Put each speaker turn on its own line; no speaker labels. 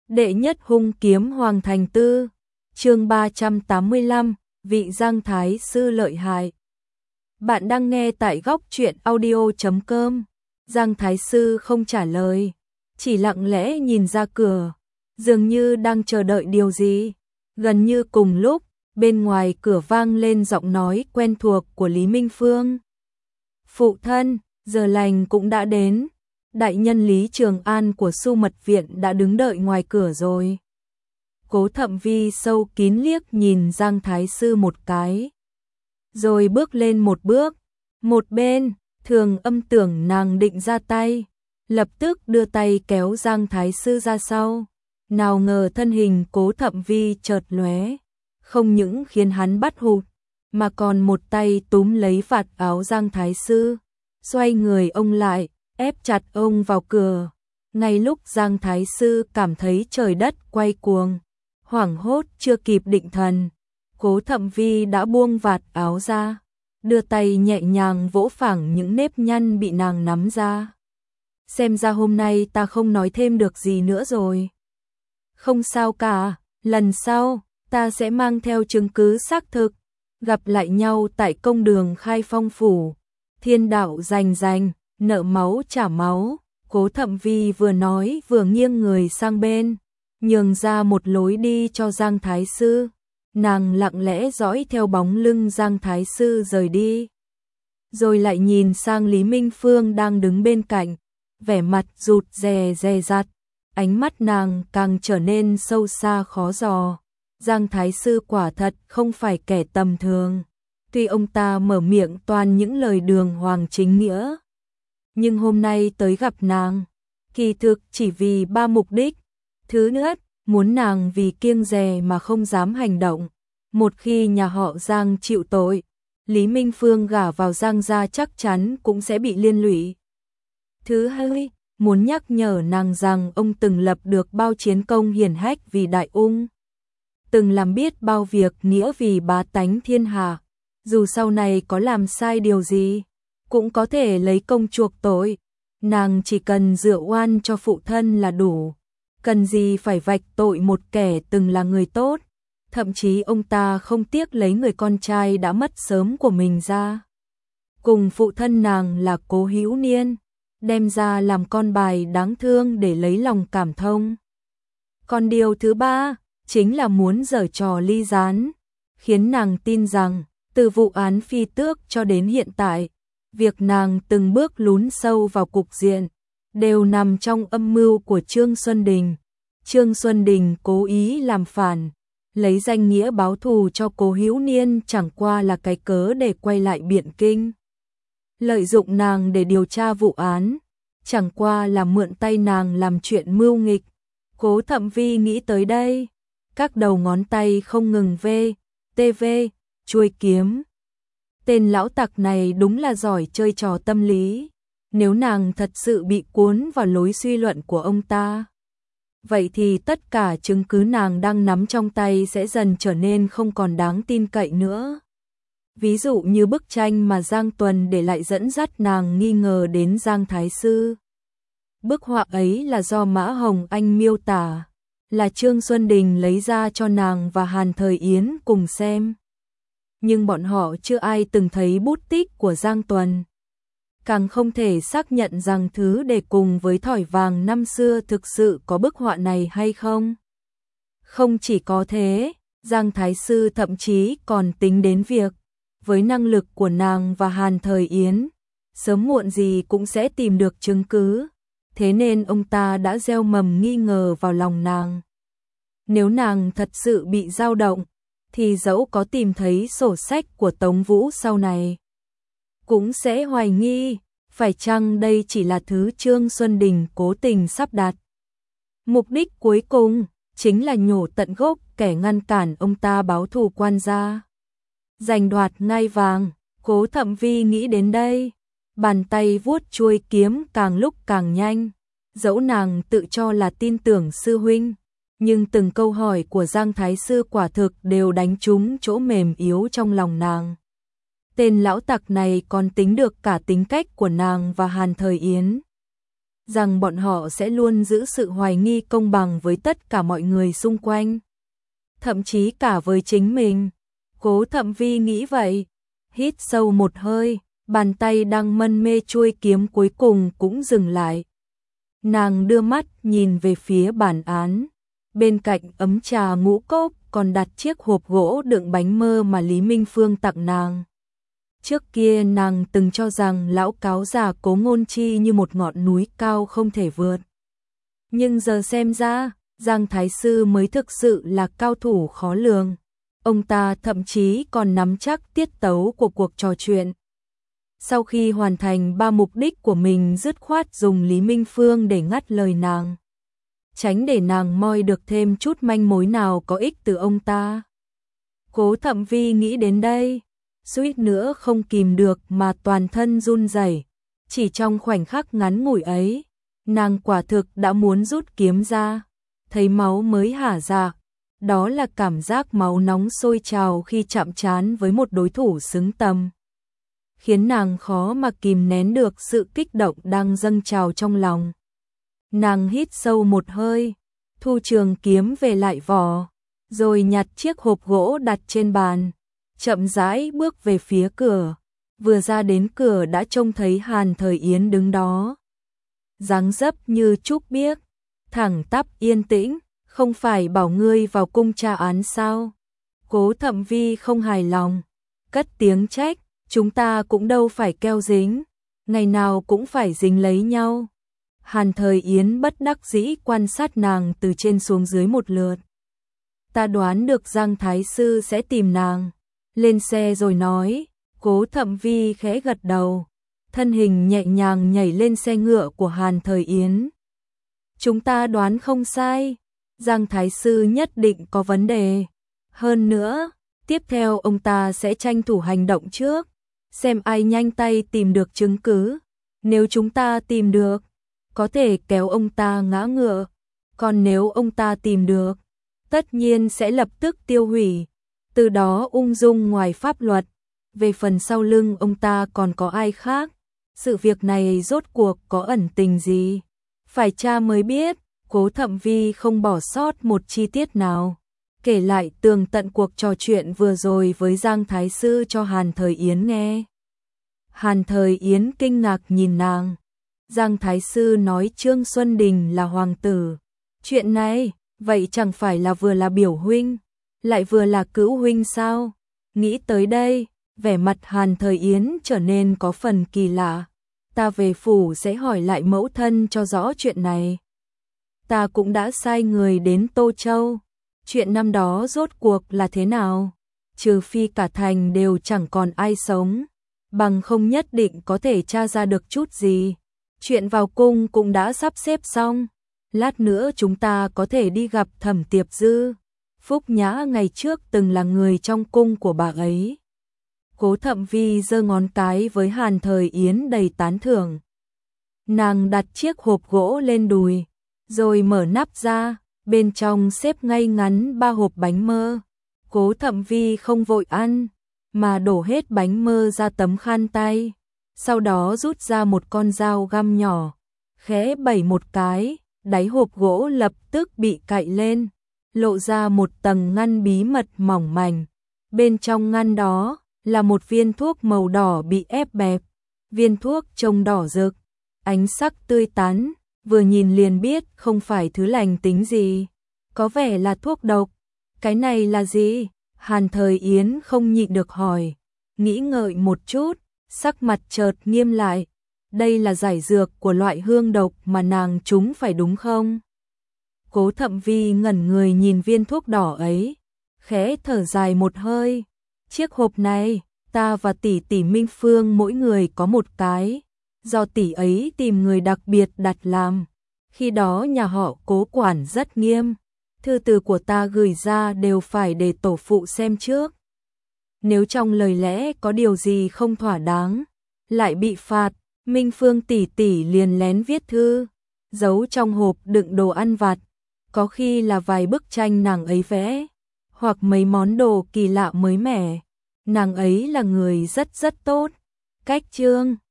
Đệ nhất hung kiếm Hoàng Thành Tư, chương 385, vị Giang Thái Sư lợi hại. Bạn đang nghe tại góc truyện audio.com. Giang Thái Sư không trả lời, chỉ lặng lẽ nhìn ra cửa, dường như đang chờ đợi điều gì. Gần như cùng lúc, bên ngoài cửa vang lên giọng nói quen thuộc của Lý Minh Phương. Phụ thân, giờ lành cũng đã đến. Đại nhân Lý Trường An của Xu Mật Viện đã đứng đợi ngoài cửa rồi. Cố Thậm Vi sâu kín liếc nhìn Giang Thái Sư một cái, rồi bước lên một bước. Một bên, Thường Âm tưởng nàng định ra tay, lập tức đưa tay kéo Giang Thái Sư ra sau. Nào ngờ thân hình Cố Thậm Vi chợt lóe, không những khiến hắn bắt hụt, mà còn một tay túm lấy vạt áo Giang Thái Sư, xoay người ông lại, ép chặt ông vào cửa. Ngay lúc Giang Thái Sư cảm thấy trời đất quay cuồng, hoảng hốt chưa kịp định thần, Cố Thậm Vi đã buông vạt áo ra, đưa tay nhẹ nhàng vỗ phẳng những nếp nhăn bị nàng nắm ra. Xem ra hôm nay ta không nói thêm được gì nữa rồi. Không sao cả, lần sau, ta sẽ mang theo chứng cứ xác thực. Gặp lại nhau tại công đường Khai Phong Phủ, thiên đạo giành giành, nợ máu trả máu. Cố Thậm Vi vừa nói vừa nghiêng người sang bên, nhường ra một lối đi cho Giang Thái Sư. Nàng lặng lẽ dõi theo bóng lưng Giang Thái Sư rời đi, rồi lại nhìn sang Lý Minh Phương đang đứng bên cạnh, vẻ mặt rụt rè dè dặt, ánh mắt nàng càng trở nên sâu xa khó dò. Giang Thái Sư quả thật không phải kẻ tầm thường, tuy ông ta mở miệng toàn những lời đường hoàng chính nghĩa, nhưng hôm nay tới gặp nàng, kỳ thực chỉ vì ba mục đích. Thứ nhất, muốn nàng vì kiêng dè mà không dám hành động. Một khi nhà họ Giang chịu tội, Lý Minh Phương gả vào Giang gia chắc chắn cũng sẽ bị liên lụy. Thứ hai, muốn nhắc nhở nàng rằng ông từng lập được bao chiến công hiển hách vì đại ung, từng làm biết bao việc nghĩa vì bá tánh thiên hạ, dù sau này có làm sai điều gì, cũng có thể lấy công chuộc tội. Nàng chỉ cần dựa oan cho phụ thân là đủ, cần gì phải vạch tội một kẻ từng là người tốt. Thậm chí ông ta không tiếc lấy người con trai đã mất sớm của mình ra, cùng phụ thân nàng là Cố Hữu Niên, đem ra làm con bài đáng thương để lấy lòng cảm thông. Còn điều thứ ba, chính là muốn giở trò ly gián, khiến nàng tin rằng, từ vụ án Phi Tước cho đến hiện tại, việc nàng từng bước lún sâu vào cục diện, đều nằm trong âm mưu của Trương Xuân Đình. Trương Xuân Đình cố ý làm phản, lấy danh nghĩa báo thù cho Cố Hữu Niên chẳng qua là cái cớ để quay lại Biện Kinh. Lợi dụng nàng để điều tra vụ án, chẳng qua là mượn tay nàng làm chuyện mưu nghịch. Cố Thậm Vi nghĩ tới đây, các đầu ngón tay không ngừng chuôi kiếm. Tên lão tặc này đúng là giỏi chơi trò tâm lý. Nếu nàng thật sự bị cuốn vào lối suy luận của ông ta, vậy thì tất cả chứng cứ nàng đang nắm trong tay sẽ dần trở nên không còn đáng tin cậy nữa. Ví dụ như bức tranh mà Giang Tuần để lại dẫn dắt nàng nghi ngờ đến Giang Thái Sư. Bức họa ấy là do Mã Hồng Anh miêu tả, là Trương Xuân Đình lấy ra cho nàng và Hàn Thời Yến cùng xem. Nhưng bọn họ chưa ai từng thấy bút tích của Giang Tuần, càng không thể xác nhận rằng thứ để cùng với thỏi vàng năm xưa thực sự có bức họa này hay không. Không chỉ có thế, Giang Thái Sư thậm chí còn tính đến việc, với năng lực của nàng và Hàn Thời Yến, sớm muộn gì cũng sẽ tìm được chứng cứ, thế nên ông ta đã gieo mầm nghi ngờ vào lòng nàng. Nếu nàng thật sự bị dao động, thì dẫu có tìm thấy sổ sách của Tống Vũ sau này, cũng sẽ hoài nghi, phải chăng đây chỉ là thứ Trương Xuân Đình cố tình sắp đặt. Mục đích cuối cùng, chính là nhổ tận gốc kẻ ngăn cản ông ta báo thù quan gia, giành đoạt ngai vàng. Cố Thậm Vi nghĩ đến đây, bàn tay vuốt chuôi kiếm càng lúc càng nhanh. Dẫu nàng tự cho là tin tưởng sư huynh, nhưng từng câu hỏi của Giang Thái Sư quả thực đều đánh trúng chỗ mềm yếu trong lòng nàng. Tên lão tặc này còn tính được cả tính cách của nàng và Hàn Thời Yến. rằng bọn họ sẽ luôn giữ sự hoài nghi công bằng với tất cả mọi người xung quanh, thậm chí cả với chính mình. Cố Thậm Vi nghĩ vậy, hít sâu một hơi, bàn tay đang mân mê chuôi kiếm cuối cùng cũng dừng lại. Nàng đưa mắt nhìn về phía bản án, bên cạnh ấm trà ngũ cốc còn đặt chiếc hộp gỗ đựng bánh mơ mà Lý Minh Phương tặng nàng. Trước kia nàng từng cho rằng lão cáo già Cố Ngôn Chi như một ngọn núi cao không thể vượt. Nhưng giờ xem ra, Giang Thái Sư mới thực sự là cao thủ khó lường. Ông ta thậm chí còn nắm chắc tiết tấu của cuộc trò chuyện. Sau khi hoàn thành 3 mục đích của mình, dứt khoát dùng Lý Minh Phương để ngắt lời nàng, tránh để nàng moi được thêm chút manh mối nào có ích từ ông ta. Cố Thậm Vi nghĩ đến đây, suýt nữa không kìm được mà toàn thân run rẩy. Chỉ trong khoảnh khắc ngắn ngủi ấy, nàng quả thực đã muốn rút kiếm ra, thấy máu mới hả dạ. Đó là cảm giác máu nóng sôi trào khi chạm trán với một đối thủ xứng tầm, khiến nàng khó mà kìm nén được sự kích động đang dâng trào trong lòng. Nàng hít sâu một hơi, thu trường kiếm về lại vỏ, rồi nhặt chiếc hộp gỗ đặt trên bàn, chậm rãi bước về phía cửa. Vừa ra đến cửa đã trông thấy Hàn Thời Yến đứng đó, dáng dấp như trúc biếc, thẳng tắp yên tĩnh. Không phải bảo ngươi vào cung tra án sao? Cố Thậm Vi không hài lòng, cất tiếng trách, chúng ta cũng đâu phải keo dính, ngày nào cũng phải dính lấy nhau. Hàn Thời Yến bất đắc dĩ quan sát nàng từ trên xuống dưới một lượt. Ta đoán được Giang Thái Sư sẽ tìm nàng. Lên xe rồi nói. Cố Thậm Vi khẽ gật đầu, thân hình nhẹ nhàng nhảy lên xe ngựa của Hàn Thời Yến. Chúng ta đoán không sai, Giang Thái Sư nhất định có vấn đề. Hơn nữa, tiếp theo ông ta sẽ tranh thủ hành động trước, xem ai nhanh tay tìm được chứng cứ. Nếu chúng ta tìm được, có thể kéo ông ta ngã ngựa. Còn nếu ông ta tìm được, tất nhiên sẽ lập tức tiêu hủy, từ đó ung dung ngoài pháp luật. Về phần sau lưng ông ta còn có ai khác, sự việc này rốt cuộc có ẩn tình gì, phải tra mới biết. Cố Thậm Vi không bỏ sót một chi tiết nào, kể lại tường tận cuộc trò chuyện vừa rồi với Giang Thái Sư cho Hàn Thời Yến nghe. Hàn Thời Yến kinh ngạc nhìn nàng. Giang Thái Sư nói Trương Xuân Đình là hoàng tử. Chuyện này, vậy chẳng phải là vừa là biểu huynh, lại vừa là cữu huynh sao? Nghĩ tới đây, vẻ mặt Hàn Thời Yến trở nên có phần kỳ lạ. Ta về phủ sẽ hỏi lại mẫu thân cho rõ chuyện này. Ta cũng đã sai người đến Tô Châu. Chuyện năm đó rốt cuộc là thế nào? Trừ phi cả thành đều chẳng còn ai sống, bằng không nhất định có thể tra ra được chút gì. Chuyện vào cung cũng đã sắp xếp xong. Lát nữa chúng ta có thể đi gặp Thẩm Tiệp Dư. Phúc Nhã ngày trước từng là người trong cung của bà ấy. Cố Thậm Vi giơ ngón cái với Hàn Thời Yến đầy tán thưởng. Nàng đặt chiếc hộp gỗ lên đùi, rồi mở nắp ra, bên trong xếp ngay ngắn 3 hộp bánh mơ. Cố Thậm Vi không vội ăn, mà đổ hết bánh mơ ra tấm khăn tay, sau đó rút ra một con dao găm nhỏ, khẽ bẩy một cái, đáy hộp gỗ lập tức bị cạy lên, lộ ra một tầng ngăn bí mật mỏng manh. Bên trong ngăn đó là một viên thuốc màu đỏ bị ép bẹp, viên thuốc trông đỏ rực, ánh sắc tươi tắn, vừa nhìn liền biết không phải thứ lành tính gì, có vẻ là thuốc độc. Cái này là gì? Hàn Thời Yến không nhịn được hỏi, nghĩ ngợi một chút, sắc mặt chợt nghiêm lại. Đây là giải dược của loại hương độc mà nàng trúng phải đúng không? Cố Thậm Vi ngẩn người nhìn viên thuốc đỏ ấy, khẽ thở dài một hơi. Chiếc hộp này, ta và tỷ tỷ Minh Phương mỗi người có một cái, do tỷ ấy tìm người đặc biệt đặt làm. Khi đó nhà họ Cố quản rất nghiêm, thư từ của ta gửi ra đều phải để tổ phụ xem trước. Nếu trong lời lẽ có điều gì không thỏa đáng, lại bị phạt, Minh Phương tỷ tỷ liền lén viết thư, giấu trong hộp đựng đồ ăn vặt, có khi là vài bức tranh nàng ấy vẽ, hoặc mấy món đồ kỳ lạ mới mẻ. Nàng ấy là người rất tốt. Cách chương